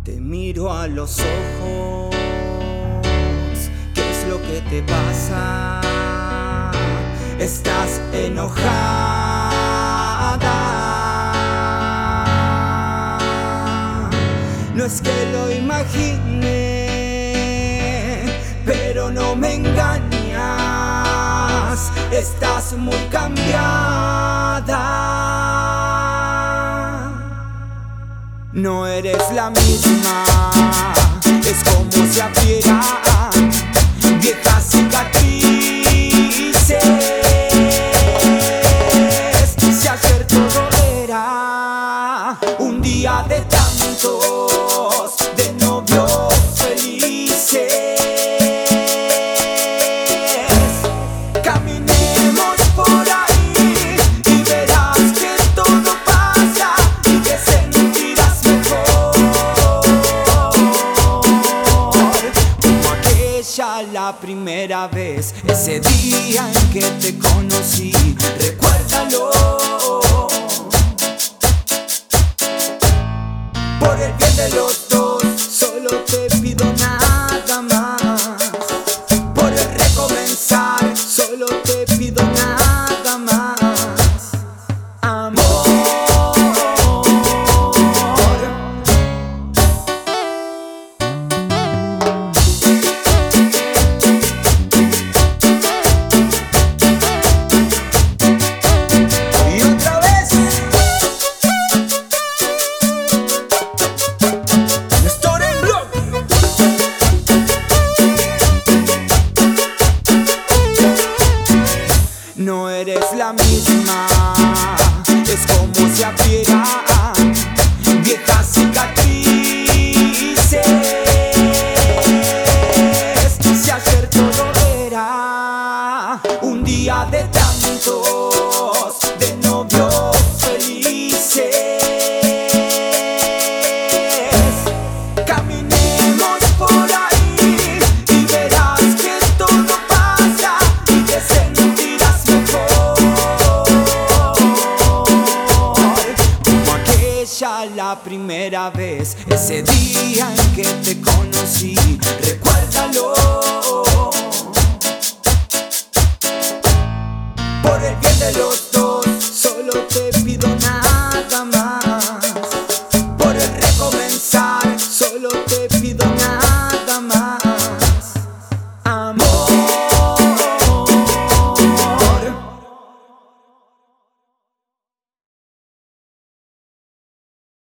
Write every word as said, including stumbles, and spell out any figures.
Te miro a los ojos, ¿qué es lo que te pasa? Estás enojada. No es que lo imagine, pero no me engañas. Estás muy cambiada. No eres la misma, es como si abriera viejas cicatrices. Si ayer todo era un día de tantos, de novios felices. Caminemos por ahí y verás que todo pasa y te sentirás mejor. Como aquella la primera vez, ese día en que te conocí, recuérdalo. Por el bien de los dos, solo te pido nada más. Por el recomenzar, solo te pido nada más. Amor. Y otra vez. No eres la misma, es como si abriera viejas cicatrices. Si ayer todo era un día de tantos, de novios felices. Caminemos por ahí y verás que todo pasa y te sentirás mejor. Como aquella la primera vez, ese día en que te conocí, recuérdalo. Por el bien de los dos, solo te